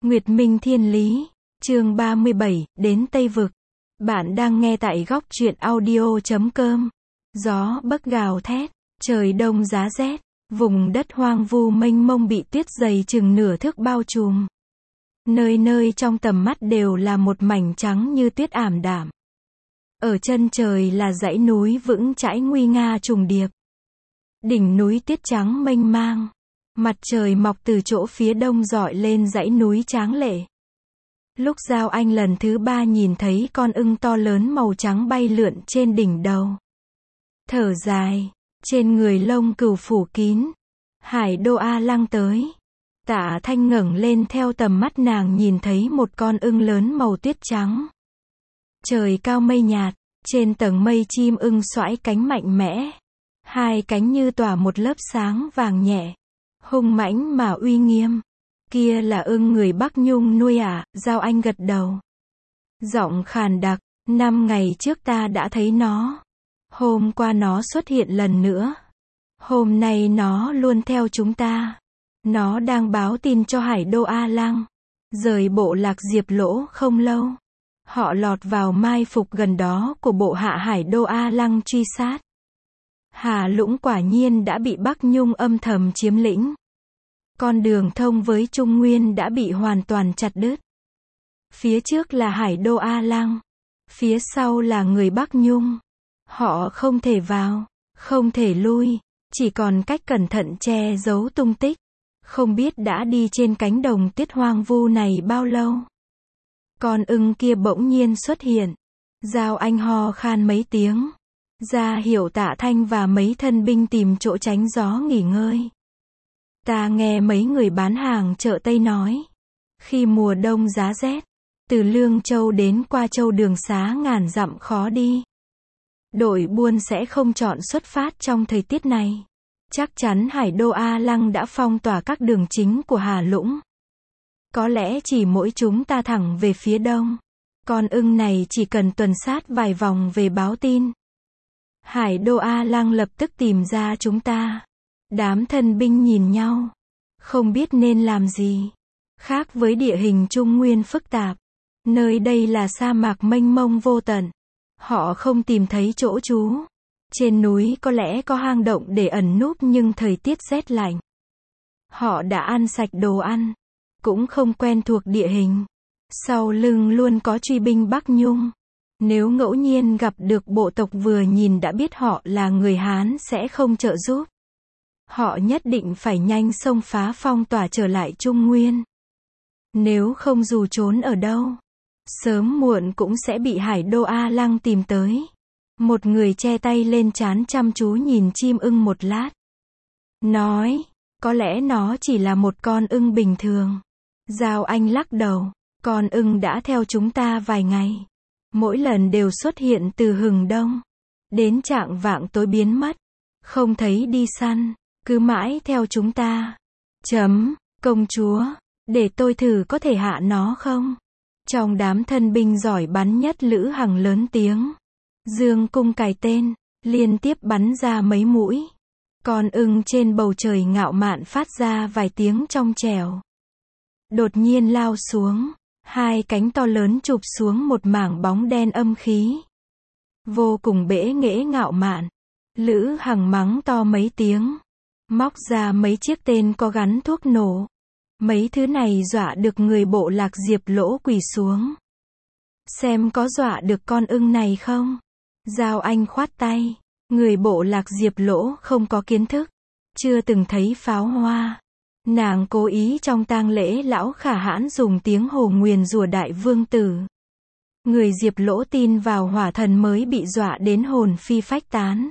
Nguyệt Minh Thiên Lý, chương 37, đến Tây Vực. Bạn đang nghe tại góc truyện audio.com. Gió bấc gào thét, trời đông giá rét, vùng đất hoang vu mênh mông bị tuyết dày chừng nửa thước bao trùm. Nơi nơi trong tầm mắt đều là một mảnh trắng như tuyết ảm đạm. Ở chân trời là dãy núi vững chãi nguy nga trùng điệp. Đỉnh núi tuyết trắng mênh mang. Mặt trời mọc từ chỗ phía đông rọi lên dãy núi tráng lệ. Lúc Giao Anh lần thứ 3 nhìn thấy con ưng to lớn màu trắng bay lượn trên đỉnh đầu. Thở dài, trên người lông cừu phủ kín. Hải Đô A Lăng tới. Tạ Thanh ngẩng lên theo tầm mắt nàng nhìn thấy một con ưng lớn màu tuyết trắng. Trời cao mây nhạt, trên tầng mây chim ưng xoãi cánh mạnh mẽ. Hai cánh như tỏa một lớp sáng vàng nhẹ. Hung mãnh mà uy nghiêm. Kia là ưng người Bắc Nhung nuôi à? Giao Anh gật đầu. Giọng khàn đặc, 5 ngày trước ta đã thấy nó. Hôm qua nó xuất hiện lần nữa. Hôm nay nó luôn theo chúng ta. Nó đang báo tin cho Hải Đô A Lăng. Rời bộ lạc Diệp Lỗ không lâu. Họ lọt vào mai phục gần đó của bộ hạ Hải Đô A Lăng truy sát. Hà Lũng quả nhiên đã bị Bắc Nhung âm thầm chiếm lĩnh. Con đường thông với Trung Nguyên đã bị hoàn toàn chặt đứt. Phía trước là Hải Đô A Lăng. Phía sau là người Bắc Nhung. Họ không thể vào, không thể lui, chỉ còn cách cẩn thận che giấu tung tích. Không biết đã đi trên cánh đồng tuyết hoang vu này bao lâu. Con ưng kia bỗng nhiên xuất hiện. Giao Anh ho khan mấy tiếng. Ra hiệu Tạ Thanh và mấy thân binh tìm chỗ tránh gió nghỉ ngơi. Ta nghe mấy người bán hàng chợ Tây nói. Khi mùa đông giá rét, từ Lương Châu đến Qua Châu đường xá ngàn dặm khó đi. Đội buôn sẽ không chọn xuất phát trong thời tiết này. Chắc chắn Hải Đô A Lăng đã phong tỏa các đường chính của Hà Lũng. Có lẽ chỉ mỗi chúng ta thẳng về phía đông. Con ưng này chỉ cần tuần sát vài vòng về báo tin. Hải Đô A Lăng lập tức tìm ra chúng ta. Đám thân binh nhìn nhau. Không biết nên làm gì. Khác với địa hình Trung Nguyên phức tạp. Nơi đây là sa mạc mênh mông vô tận. Họ không tìm thấy chỗ trú. Trên núi có lẽ có hang động để ẩn núp nhưng thời tiết rét lạnh. Họ đã ăn sạch đồ ăn. Cũng không quen thuộc địa hình. Sau lưng luôn có truy binh Bắc Nhung. Nếu ngẫu nhiên gặp được bộ tộc vừa nhìn đã biết họ là người Hán sẽ không trợ giúp. Họ nhất định phải nhanh xông phá phong tỏa trở lại Trung Nguyên. Nếu không dù trốn ở đâu, sớm muộn cũng sẽ bị Hải Đô A Lăng tìm tới. Một người che tay lên trán chăm chú nhìn chim ưng một lát. Nói, có lẽ nó chỉ là một con ưng bình thường. Giao Anh lắc đầu, con ưng đã theo chúng ta vài ngày. Mỗi lần đều xuất hiện từ hừng đông. Đến chạng vạng tối biến mất. Không thấy đi săn. Cứ mãi theo chúng ta. Công chúa, để tôi thử có thể hạ nó không? Trong đám thân binh giỏi bắn nhất Lữ Hằng lớn tiếng. Dương cung cài tên, liên tiếp bắn ra mấy mũi. Con ưng trên bầu trời ngạo mạn phát ra vài tiếng trong trẻo. Đột nhiên lao xuống. Hai cánh to lớn chụp xuống một mảng bóng đen âm khí. Vô cùng bẽ nghễ ngạo mạn. Lữ Hằng mắng to mấy tiếng. Móc ra mấy chiếc tên có gắn thuốc nổ. Mấy thứ này dọa được người bộ lạc Diệp Lỗ quỳ xuống. Xem có dọa được con ưng này không? Giao Anh khoát tay. Người bộ lạc Diệp Lỗ không có kiến thức. Chưa từng thấy pháo hoa. Nàng cố ý trong tang lễ lão Khả Hãn dùng tiếng hồ nguyền rủa đại vương tử. Người Diệp Lỗ tin vào hỏa thần mới bị dọa đến hồn phi phách tán.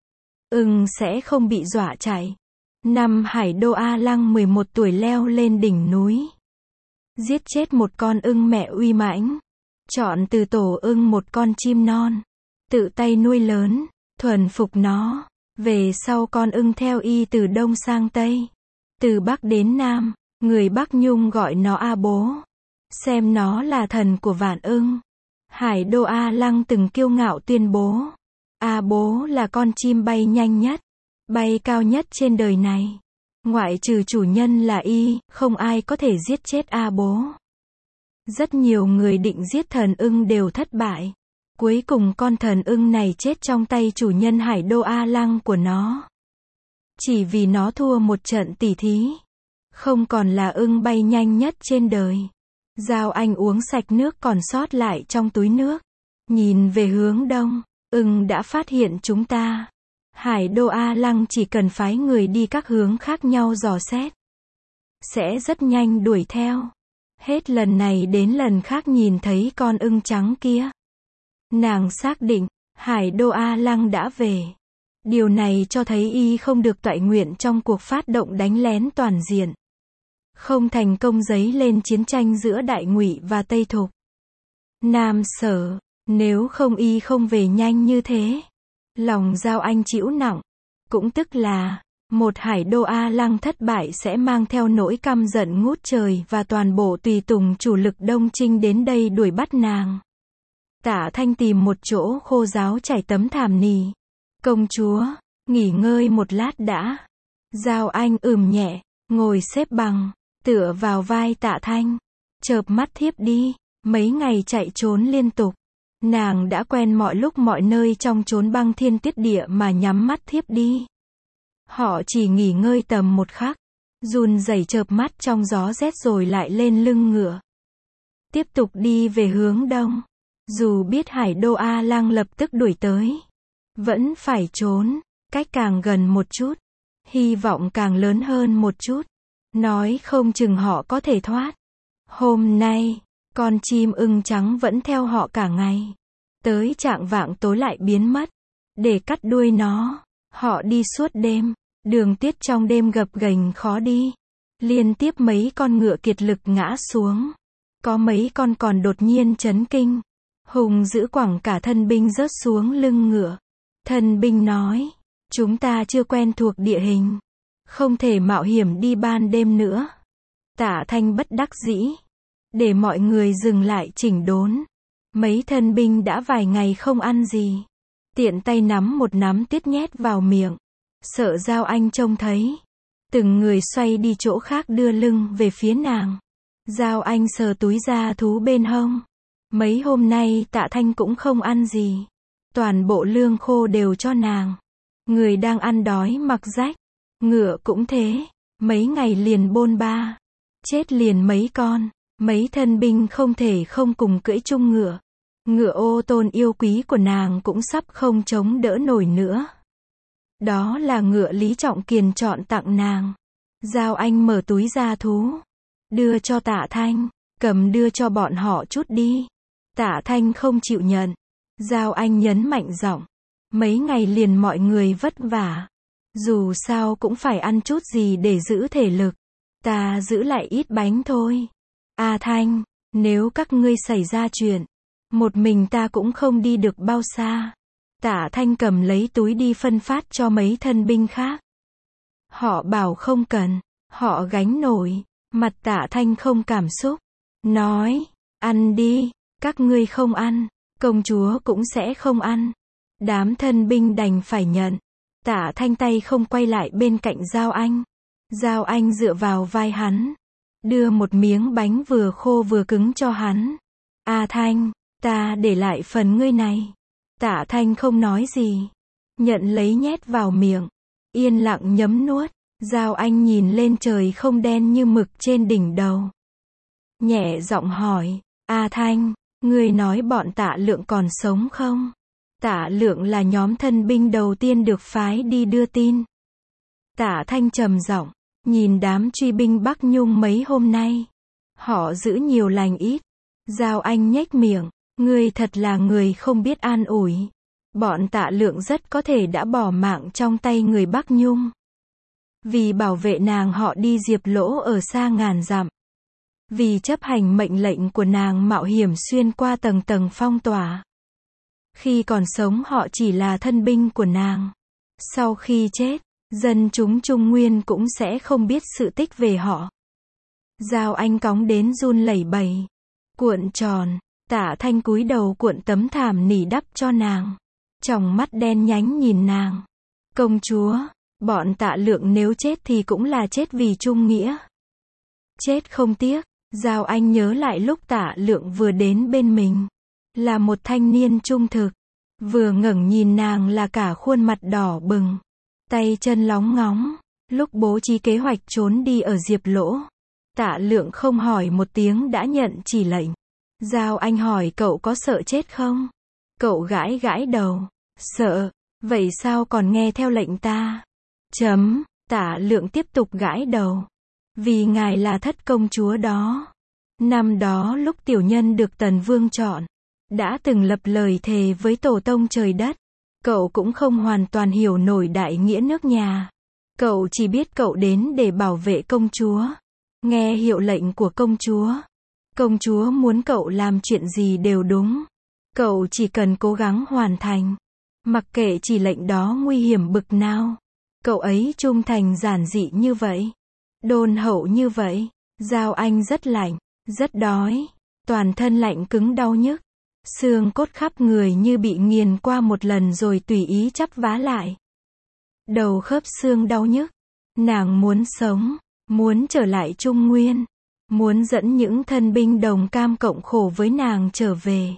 Ưng sẽ không bị dọa chạy. Năm Hải Đô A Lăng 11 tuổi leo lên đỉnh núi. Giết chết một con ưng mẹ uy mãnh. Chọn từ tổ ưng một con chim non. Tự tay nuôi lớn, thuần phục nó. Về sau con ưng theo y từ đông sang tây. Từ Bắc đến Nam, người Bắc Nhung gọi nó A Bố. Xem nó là thần của vạn ưng. Hải Đô A Lăng từng kiêu ngạo tuyên bố. A Bố là con chim bay nhanh nhất, bay cao nhất trên đời này. Ngoại trừ chủ nhân là y, không ai có thể giết chết A Bố. Rất nhiều người định giết thần ưng đều thất bại. Cuối cùng con thần ưng này chết trong tay chủ nhân Hải Đô A Lăng của nó. Chỉ vì nó thua một trận tỉ thí. Không còn là ưng bay nhanh nhất trên đời. Giao Anh uống sạch nước còn sót lại trong túi nước. Nhìn về hướng đông, ưng đã phát hiện chúng ta. Hải Đô A Lăng chỉ cần phái người đi các hướng khác nhau dò xét. Sẽ rất nhanh đuổi theo. Hết lần này đến lần khác nhìn thấy con ưng trắng kia. Nàng xác định, Hải Đô A Lăng đã về. Điều này cho thấy y không được toại nguyện trong cuộc phát động đánh lén toàn diện. Không thành công dấy lên chiến tranh giữa Đại Ngụy và Tây Thục. Nam Sở, nếu không y không về nhanh như thế. Lòng Giao Anh chịu nặng. Cũng tức là, một Hải Đô A Lăng thất bại sẽ mang theo nỗi căm giận ngút trời và toàn bộ tùy tùng chủ lực Đông Trinh đến đây đuổi bắt nàng. Tạ Thanh tìm một chỗ khô ráo trải tấm thảm nỉ. Công chúa, nghỉ ngơi một lát đã. Giao Anh nhẹ, ngồi xếp bằng, tựa vào vai Tạ Thanh. Chợp mắt thiếp đi, mấy ngày chạy trốn liên tục. Nàng đã quen mọi lúc mọi nơi trong chốn băng thiên tuyết địa mà nhắm mắt thiếp đi. Họ chỉ nghỉ ngơi tầm một khắc, run rẩy chợp mắt trong gió rét rồi lại lên lưng ngựa. Tiếp tục đi về hướng đông. Dù biết Hải Đô A Lăng lập tức đuổi tới. Vẫn phải trốn, cách càng gần một chút. Hy vọng càng lớn hơn một chút. Nói không chừng họ có thể thoát. Hôm nay, con chim ưng trắng vẫn theo họ cả ngày. Tới chạng vạng tối lại biến mất. Để cắt đuôi nó, họ đi suốt đêm. Đường tiết trong đêm gập ghềnh khó đi. Liên tiếp mấy con ngựa kiệt lực ngã xuống. Có mấy con còn đột nhiên chấn kinh. Hùng dữ quẳng cả thân binh rớt xuống lưng ngựa. Thân binh nói, chúng ta chưa quen thuộc địa hình. Không thể mạo hiểm đi ban đêm nữa. Tạ Thanh bất đắc dĩ. Để mọi người dừng lại chỉnh đốn. Mấy thân binh đã vài ngày không ăn gì. Tiện tay nắm một nắm tiết nhét vào miệng. Sợ Giao Anh trông thấy. Từng người xoay đi chỗ khác đưa lưng về phía nàng. Giao Anh sờ túi da thú bên hông. Mấy hôm nay Tạ Thanh cũng không ăn gì. Toàn bộ lương khô đều cho nàng. Người đang ăn đói mặc rách. Ngựa cũng thế. Mấy ngày liền bôn ba. Chết liền mấy con. Mấy thân binh không thể không cùng cưỡi chung ngựa. Ngựa ô tôn yêu quý của nàng cũng sắp không chống đỡ nổi nữa. Đó là ngựa Lý Trọng Kiền chọn tặng nàng. Giao Anh mở túi da thú. Đưa cho Tạ Thanh. Cầm đưa cho bọn họ chút đi. Tạ Thanh không chịu nhận. Giao Anh nhấn mạnh giọng. Mấy ngày liền mọi người vất vả. Dù sao cũng phải ăn chút gì để giữ thể lực. Ta giữ lại ít bánh thôi. A Thanh, nếu các ngươi xảy ra chuyện, một mình ta cũng không đi được bao xa. Tạ Thanh cầm lấy túi đi phân phát cho mấy thân binh khác. Họ bảo không cần, họ gánh nổi. Mặt Tạ Thanh không cảm xúc. Nói, ăn đi, các ngươi không ăn, công chúa cũng sẽ không ăn. Đám thân binh đành phải nhận. Tạ Thanh tay không quay lại bên cạnh Giao Anh. Giao Anh dựa vào vai hắn. Đưa một miếng bánh vừa khô vừa cứng cho hắn. A Thanh, ta để lại phần ngươi này. Tạ Thanh không nói gì. Nhận lấy nhét vào miệng. Yên lặng nhấm nuốt. Giao Anh nhìn lên trời không đen như mực trên đỉnh đầu. Nhẹ giọng hỏi. A Thanh, ngươi nói bọn Tạ Lượng còn sống không? Tạ Lượng là nhóm thân binh đầu tiên được phái đi đưa tin. Tạ Thanh trầm giọng. Nhìn đám truy binh Bắc Nhung mấy hôm nay. Họ giữ nhiều lành ít. Giao Anh nhếch miệng. Ngươi thật là người không biết an ủi. Bọn Tạ Lượng rất có thể đã bỏ mạng trong tay người Bắc Nhung. Vì bảo vệ nàng họ đi diệp lỗ ở xa ngàn dặm. Vì chấp hành mệnh lệnh của nàng mạo hiểm xuyên qua tầng tầng phong tỏa. Khi còn sống họ chỉ là thân binh của nàng. Sau khi chết, dân chúng Trung Nguyên cũng sẽ không biết sự tích về họ. Giao Anh cóng đến run lẩy bẩy. Cuộn tròn. Tạ Thanh cúi đầu cuộn tấm thảm nỉ đắp cho nàng. Tròng mắt đen nhánh nhìn nàng. Công chúa, bọn Tạ Lượng nếu chết thì cũng là chết vì trung nghĩa. Chết không tiếc. Giao Anh nhớ lại lúc Tạ Lượng vừa đến bên mình. Là một thanh niên trung thực. Vừa ngẩng nhìn nàng là cả khuôn mặt đỏ bừng. Tay chân lóng ngóng. Lúc bố trí kế hoạch trốn đi ở Diệp Lỗ. Tạ Lượng không hỏi một tiếng đã nhận chỉ lệnh. Giao Anh hỏi cậu có sợ chết không? Cậu gãi gãi đầu. Sợ. Vậy sao còn nghe theo lệnh ta? Tạ Lượng tiếp tục gãi đầu. Vì ngài là thất công chúa đó. Năm đó lúc tiểu nhân được Tần Vương chọn, đã từng lập lời thề với tổ tông trời đất. Cậu cũng không hoàn toàn hiểu nổi đại nghĩa nước nhà. Cậu chỉ biết cậu đến để bảo vệ công chúa. Nghe hiệu lệnh của công chúa. Công chúa muốn cậu làm chuyện gì đều đúng. Cậu chỉ cần cố gắng hoàn thành. Mặc kệ chỉ lệnh đó nguy hiểm bực nào. Cậu ấy trung thành giản dị như vậy. Đôn hậu như vậy. Giao Anh rất lạnh, rất đói. Toàn thân lạnh cứng đau nhức. Xương cốt khắp người như bị nghiền qua một lần rồi tùy ý chắp vá lại. Đầu khớp xương đau nhức. Nàng muốn sống. Muốn trở lại Trung Nguyên. Muốn dẫn những thân binh đồng cam cộng khổ với nàng trở về.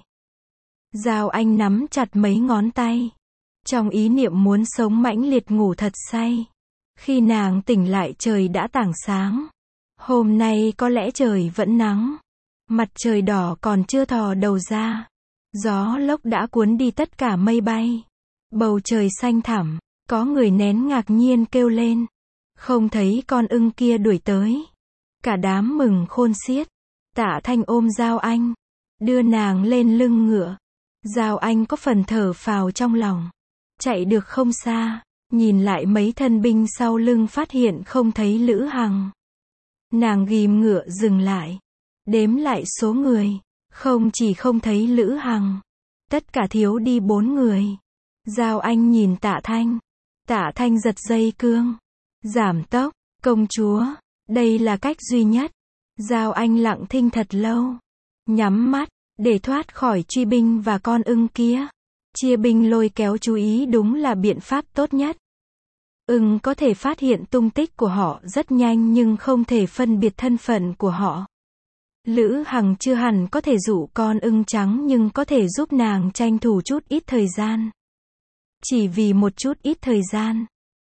Giao Anh nắm chặt mấy ngón tay. Trong ý niệm muốn sống mãnh liệt ngủ thật say. Khi nàng tỉnh lại trời đã tảng sáng. Hôm nay có lẽ trời vẫn nắng. Mặt trời đỏ còn chưa thò đầu ra. Gió lốc đã cuốn đi tất cả mây bay. Bầu trời xanh thẳm. Có người nén ngạc nhiên kêu lên. Không thấy con ưng kia đuổi tới. Cả đám mừng khôn xiết. Tạ Thanh ôm Giao Anh. Đưa nàng lên lưng ngựa. Giao Anh có phần thở phào trong lòng. Chạy được không xa. Nhìn lại mấy thân binh sau lưng phát hiện không thấy Lữ Hằng. Nàng ghim ngựa dừng lại. Đếm lại số người. Không thấy Lữ Hằng. Tất cả thiếu đi 4 người. Giao Anh nhìn Tạ Thanh. Tạ Thanh giật dây cương. Giảm tốc. Công chúa. Đây là cách duy nhất. Giao Anh lặng thinh thật lâu. Nhắm mắt. Để thoát khỏi truy binh và con ưng kia. Chia binh lôi kéo chú ý đúng là biện pháp tốt nhất. Ưng có thể phát hiện tung tích của họ rất nhanh nhưng không thể phân biệt thân phận của họ. Lữ Hằng chưa hẳn có thể dụ con ưng trắng nhưng có thể giúp nàng tranh thủ chút ít thời gian. Chỉ vì một chút ít thời gian.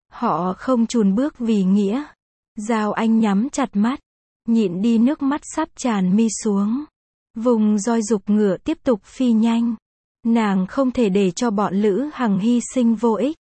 Họ không chùn bước vì nghĩa. Giao Anh nhắm chặt mắt. Nhịn đi nước mắt sắp tràn mi xuống. Vùng roi dục ngựa tiếp tục phi nhanh. Nàng không thể để cho bọn Lữ Hằng hy sinh vô ích.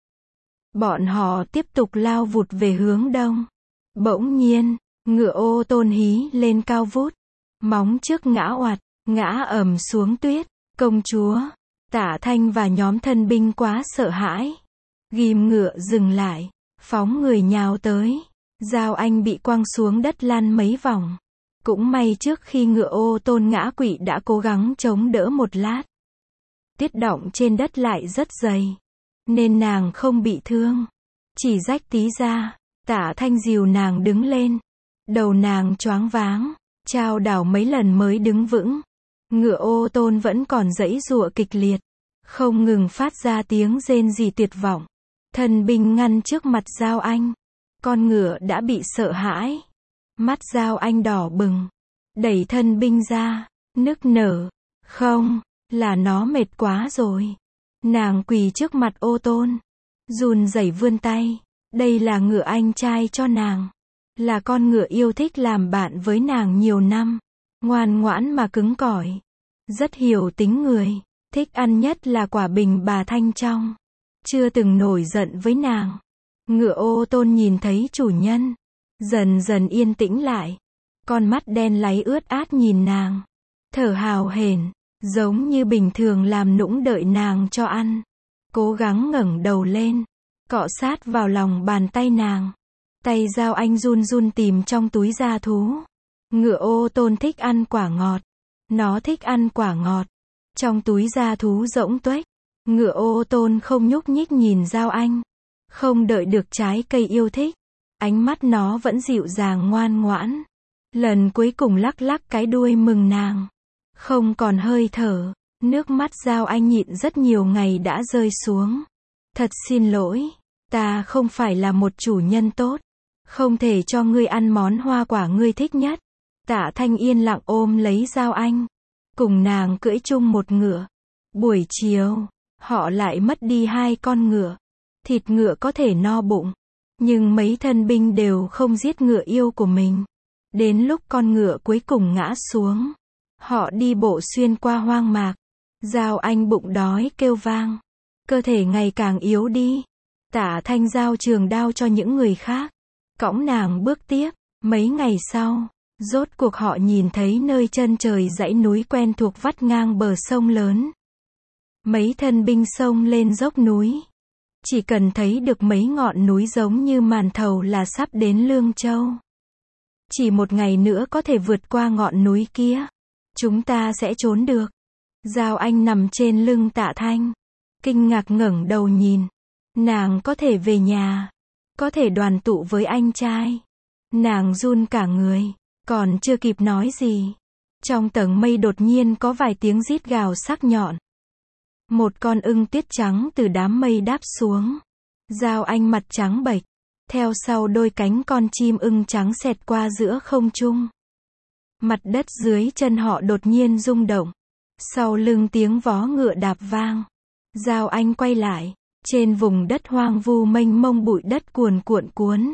Bọn họ tiếp tục lao vụt về hướng đông. Bỗng nhiên, ngựa ô tôn hí lên cao vút. Móng trước ngã oạt, ngã ầm xuống tuyết. Công chúa, Tạ Thanh và nhóm thân binh quá sợ hãi. Ghim ngựa dừng lại, phóng người nhào tới. Giao Anh bị quăng xuống đất lăn mấy vòng. Cũng may trước khi ngựa ô tôn ngã quỵ đã cố gắng chống đỡ một lát. Tuyết đọng trên đất lại rất dày. Nên nàng không bị thương. Chỉ rách tí ra. Tạ Thanh dìu nàng đứng lên. Đầu nàng choáng váng. Chao đảo mấy lần mới đứng vững. Ngựa ô tôn vẫn còn giãy giụa kịch liệt. Không ngừng phát ra tiếng rên rỉ tuyệt vọng. Thần binh ngăn trước mặt Giao Anh. Con ngựa đã bị sợ hãi. Mắt Giao Anh đỏ bừng. Đẩy thân binh ra. Nức nở. Không, là nó mệt quá rồi. Nàng quỳ trước mặt ô tôn. Run rẩy vươn tay. Đây là ngựa anh trai cho nàng. Là con ngựa yêu thích làm bạn với nàng nhiều năm. Ngoan ngoãn mà cứng cỏi. Rất hiểu tính người. Thích ăn nhất là quả bình bà thanh trong. Chưa từng nổi giận với nàng. Ngựa ô tôn nhìn thấy chủ nhân. Dần dần yên tĩnh lại. Con mắt đen láy ướt át nhìn nàng. Thở hào hển. Giống như bình thường làm nũng đợi nàng cho ăn. Cố gắng ngẩng đầu lên. Cọ sát vào lòng bàn tay nàng. Tay Giao Anh run run tìm trong túi da thú. Ngựa ô tôn thích ăn quả ngọt. Nó thích ăn quả ngọt. Trong túi da thú rỗng tuếch. Ngựa ô tôn không nhúc nhích nhìn Giao Anh. Không đợi được trái cây yêu thích. Ánh mắt nó vẫn dịu dàng ngoan ngoãn. Lần cuối cùng lắc lắc cái đuôi mừng nàng. Không còn hơi thở. Nước mắt Giao Anh nhịn rất nhiều ngày đã rơi xuống. Thật xin lỗi. Ta không phải là một chủ nhân tốt. Không thể cho ngươi ăn món hoa quả ngươi thích nhất. Tạ Thanh yên lặng ôm lấy Giao Anh, cùng nàng cưỡi chung một ngựa. Buổi chiều, họ lại mất đi 2 con ngựa. Thịt ngựa có thể no bụng, nhưng mấy thân binh đều không giết ngựa yêu của mình. Đến lúc con ngựa cuối cùng ngã xuống, họ đi bộ xuyên qua hoang mạc. Giao Anh bụng đói kêu vang, cơ thể ngày càng yếu đi. Tạ Thanh giao trường đao cho những người khác, cõng nàng bước tiếp. Mấy ngày sau, rốt cuộc họ nhìn thấy nơi chân trời dãy núi quen thuộc vắt ngang bờ sông lớn. Mấy thân binh xông lên dốc núi. Chỉ cần thấy được mấy ngọn núi giống như màn thầu là sắp đến Lương Châu. Chỉ một ngày nữa có thể vượt qua ngọn núi kia. Chúng ta sẽ trốn được. Giao Anh nằm trên lưng Tạ Thanh, kinh ngạc ngẩng đầu nhìn. Nàng có thể về nhà, có thể đoàn tụ với anh trai. Nàng run cả người, còn chưa kịp nói gì. Trong tầng mây đột nhiên có vài tiếng rít gào sắc nhọn. Một con ưng tuyết trắng từ đám mây đáp xuống. Giao Anh mặt trắng bệch, theo sau đôi cánh con chim ưng trắng xẹt qua giữa không trung. Mặt đất dưới chân họ đột nhiên rung động. Sau lưng tiếng vó ngựa đạp vang. Giao Anh quay lại, trên vùng đất hoang vu mênh mông bụi đất cuồn cuộn.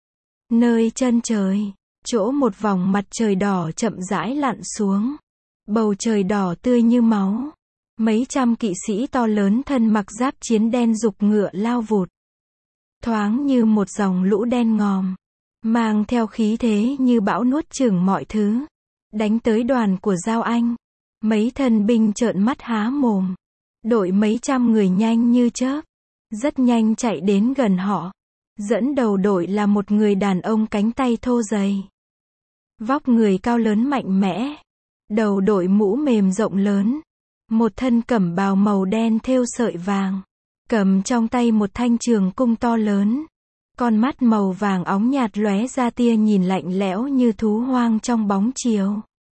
Nơi chân trời, chỗ một vòng mặt trời đỏ chậm rãi lặn xuống. Bầu trời đỏ tươi như máu. Mấy trăm kỵ sĩ to lớn thân mặc giáp chiến đen giục ngựa lao vụt. Thoáng như một dòng lũ đen ngòm, mang theo khí thế như bão nuốt chửng mọi thứ. Đánh tới đoàn của Giao Anh. Mấy thân binh trợn mắt há mồm. Đội mấy trăm người nhanh như chớp, rất nhanh chạy đến gần họ. Dẫn đầu đội là một người đàn ông cánh tay thô dày. Vóc người cao lớn mạnh mẽ. Đầu đội mũ mềm rộng lớn. Một thân cẩm bào màu đen thêu sợi vàng. Cầm trong tay một thanh trường cung to lớn. Con mắt màu vàng óng nhạt lóe ra tia nhìn lạnh lẽo như thú hoang trong bóng chiều.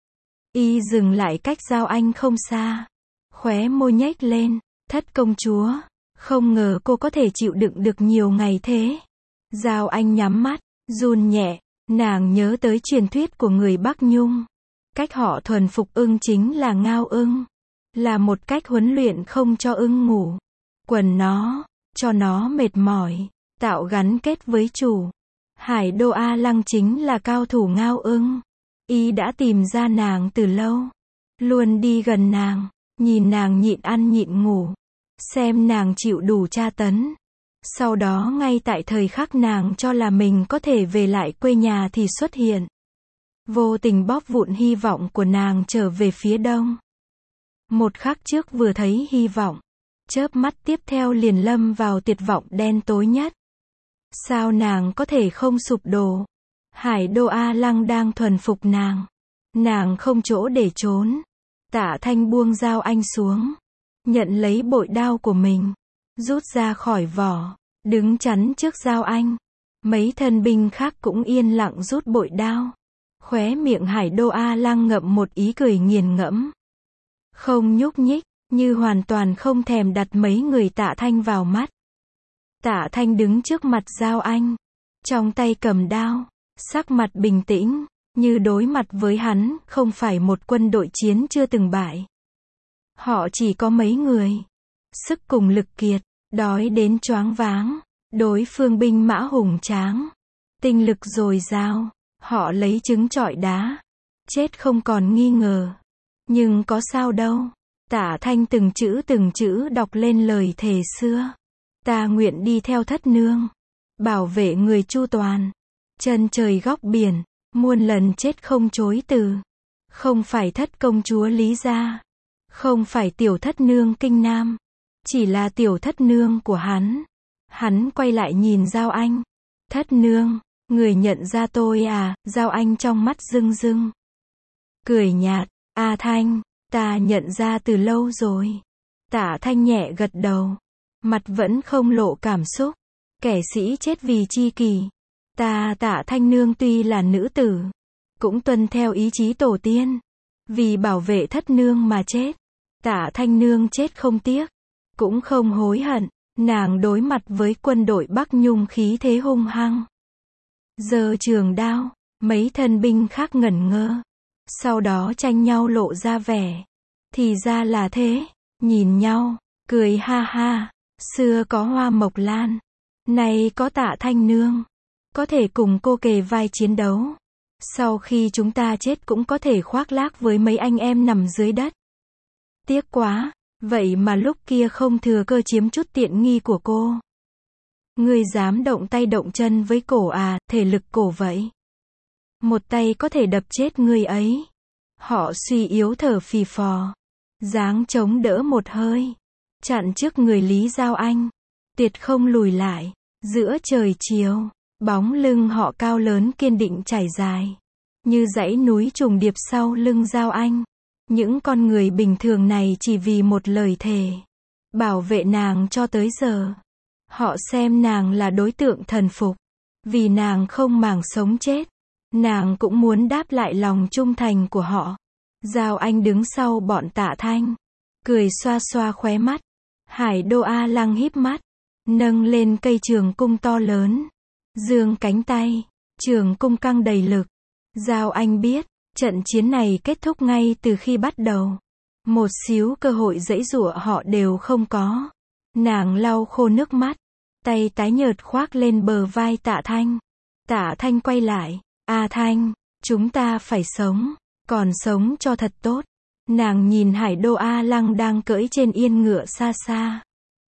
Y dừng lại cách Giao Anh không xa. Khóe môi nhếch lên. Thất công chúa, không ngờ cô có thể chịu đựng được nhiều ngày thế. Giao Anh nhắm mắt, run nhẹ. Nàng nhớ tới truyền thuyết của người Bắc Nhung. Cách họ thuần phục ưng chính là ngao ưng. Là một cách huấn luyện không cho ưng ngủ. Quần nó, cho nó mệt mỏi, tạo gắn kết với chủ. Hải Đô A Lăng chính là cao thủ ngao ưng. Y đã tìm ra nàng từ lâu. Luôn đi gần nàng, nhìn nàng nhịn ăn nhịn ngủ. Xem nàng chịu đủ tra tấn. Sau đó ngay tại thời khắc nàng cho là mình có thể về lại quê nhà thì xuất hiện. Vô tình bóp vụn hy vọng của nàng trở về phía đông. Một khắc trước vừa thấy hy vọng, chớp mắt tiếp theo liền lâm vào tuyệt vọng đen tối nhất. Sao nàng có thể không sụp đổ? Hải Đô A Lăng đang thuần phục nàng. Nàng không chỗ để trốn. Tạ Thanh buông Giao Anh xuống, nhận lấy bội đao của mình, rút ra khỏi vỏ, đứng chắn trước Giao Anh. Mấy thân binh khác cũng yên lặng rút bội đao. Khóe miệng Hải Đô A Lăng ngậm một ý cười nghiền ngẫm. Không nhúc nhích, như hoàn toàn không thèm đặt mấy người Tạ Thanh vào mắt. Tạ Thanh đứng trước mặt Giao Anh, trong tay cầm đao, sắc mặt bình tĩnh, như đối mặt với hắn, không phải một quân đội chiến chưa từng bại. Họ chỉ có mấy người, sức cùng lực kiệt, đói đến choáng váng, đối phương binh mã hùng tráng, tinh lực dồi dào, họ lấy trứng trọi đá, chết không còn nghi ngờ. Nhưng có sao đâu. Tạ Thanh từng chữ đọc lên lời thề xưa. Ta nguyện đi theo thất nương, bảo vệ người chu toàn. Chân trời góc biển, muôn lần chết không chối từ. Không phải thất công chúa Lý Gia, không phải tiểu thất nương Kinh Nam, chỉ là tiểu thất nương của hắn. Hắn quay lại nhìn Giao Anh. Thất nương, người nhận ra tôi à? Giao Anh trong mắt rưng rưng, cười nhạt. A Thanh, ta nhận ra từ lâu rồi. Tạ Thanh nhẹ gật đầu, mặt vẫn không lộ cảm xúc. Kẻ sĩ chết vì chi kỷ. Ta Tạ Thanh nương tuy là nữ tử, cũng tuân theo ý chí tổ tiên. Vì bảo vệ thất nương mà chết. Tạ Thanh nương chết không tiếc, cũng không hối hận. Nàng đối mặt với quân đội Bắc Nhung khí thế hung hăng, giơ trường đao, Mấy thân binh khác ngẩn ngơ. Sau đó tranh nhau lộ ra vẻ. Thì ra là thế. Nhìn nhau, cười ha ha. Xưa có Hoa Mộc Lan, nay có Tạ Thanh Nương. Có thể cùng cô kề vai chiến đấu. Sau khi chúng ta chết cũng có thể khoác lác với mấy anh em nằm dưới đất. Tiếc quá, vậy mà lúc kia không thừa cơ chiếm chút tiện nghi của cô. Ngươi dám động tay động chân với cổ à, thể lực cổ vậy. Một tay có thể đập chết ngươi ấy. Họ suy yếu thở phì phò. Dáng chống đỡ một hơi. Chặn trước người Lý Giao Anh. Tuyệt không lùi lại. Giữa trời chiều, bóng lưng họ cao lớn kiên định trải dài. Như dãy núi trùng điệp sau lưng Giao Anh. Những con người bình thường này chỉ vì một lời thề. Bảo vệ nàng cho tới giờ. Họ xem nàng là đối tượng thần phục. Vì nàng không màng sống chết. Nàng cũng muốn đáp lại lòng trung thành của họ. Giao Anh đứng sau bọn Tạ Thanh. Cười xoa xoa khóe mắt. Hải Đô A Lăng híp mắt. Nâng lên cây trường cung to lớn. Giương cánh tay. Trường cung căng đầy lực. Giao Anh biết. Trận chiến này kết thúc ngay từ khi bắt đầu. Một xíu cơ hội giãy giụa họ đều không có. Nàng lau khô nước mắt. Tay tái nhợt khoác lên bờ vai Tạ Thanh. Tạ Thanh quay lại. A Thanh, chúng ta phải sống. Còn sống cho thật tốt. Nàng nhìn Hải Đô A Lăng đang cưỡi trên yên ngựa xa xa.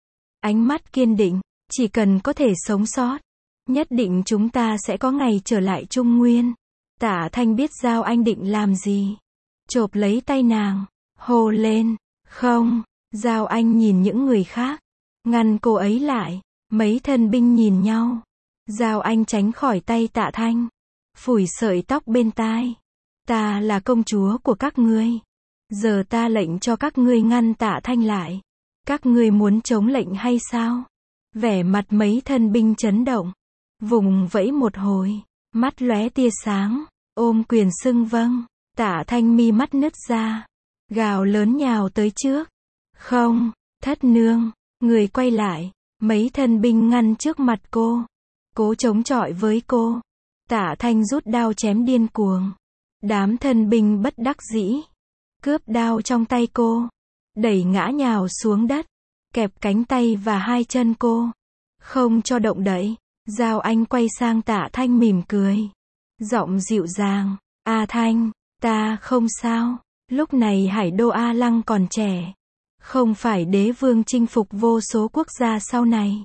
Ánh mắt kiên định. Chỉ cần có thể sống sót. Nhất định chúng ta sẽ có ngày trở lại Trung Nguyên. Tạ Thanh biết Giao Anh định làm gì. Chộp lấy tay nàng. Hô lên. Không. Giao Anh nhìn những người khác. Ngăn cô ấy lại. Mấy thân binh nhìn nhau. Giao Anh tránh khỏi tay Tạ Thanh. Phủi sợi tóc bên tai. Ta là công chúa của các ngươi. Giờ ta lệnh cho các ngươi ngăn Tạ Thanh lại. Các ngươi muốn chống lệnh hay sao? Vẻ mặt mấy thân binh chấn động. Vùng vẫy một hồi. Mắt lóe tia sáng. Ôm quyền xưng vâng. Tạ Thanh mi mắt nứt ra. Gào lớn nhào tới trước. Không, thất nương. Người quay lại. Mấy thân binh ngăn trước mặt cô. Cố chống chọi với cô. Tạ Thanh rút đao chém điên cuồng. Đám thân binh bất đắc dĩ. Cướp đao trong tay cô. Đẩy ngã nhào xuống đất. Kẹp cánh tay và hai chân cô. Không cho động đậy. Giao Anh quay sang Tạ Thanh mỉm cười. Giọng dịu dàng. A Thanh, ta không sao. Lúc này Hải Đô A Lăng còn trẻ. Không phải đế vương chinh phục vô số quốc gia sau này.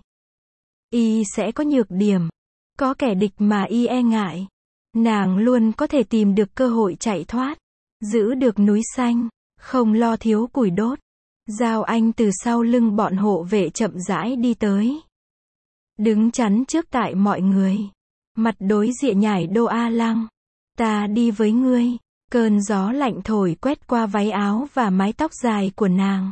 Y sẽ có nhược điểm. Có kẻ địch mà y e ngại. Nàng luôn có thể tìm được cơ hội chạy thoát. Giữ được núi xanh. Không lo thiếu củi đốt. Giao Anh từ sau lưng bọn hộ vệ chậm rãi đi tới. Đứng chắn trước tại mọi người. Mặt đối diện Hải Đô A Lăng. Ta đi với ngươi. Cơn gió lạnh thổi quét qua váy áo và mái tóc dài của nàng.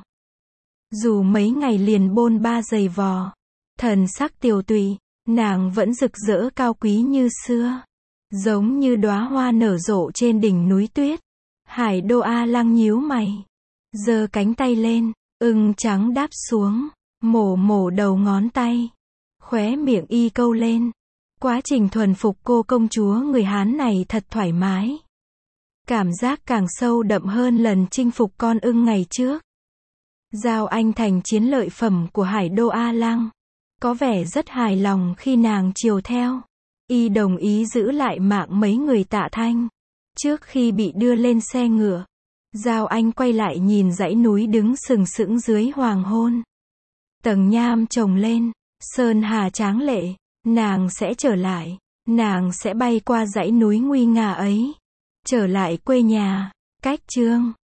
Dù mấy ngày liền bôn ba giày vò. Thần sắc tiều tụy. Nàng vẫn rực rỡ cao quý như xưa. Giống như đóa hoa nở rộ trên đỉnh núi tuyết. Hải Đô A Lăng nhíu mày. Giơ cánh tay lên. Ưng trắng đáp xuống. Mổ đầu ngón tay. Khóe miệng y câu lên. Quá trình thuần phục cô công chúa người Hán này thật thoải mái. Cảm giác càng sâu đậm hơn lần chinh phục con ưng ngày trước. Giao Anh thành chiến lợi phẩm của Hải Đô A Lăng. Có vẻ rất hài lòng khi nàng chiều theo. Y đồng ý giữ lại mạng mấy người Tạ Thanh. Trước khi bị đưa lên xe ngựa. Giao Anh quay lại nhìn dãy núi đứng sừng sững dưới hoàng hôn. Tầng nham chồng lên. Sơn hà tráng lệ. Nàng sẽ trở lại. Nàng sẽ bay qua dãy núi nguy nga ấy. Trở lại quê nhà. Cách chương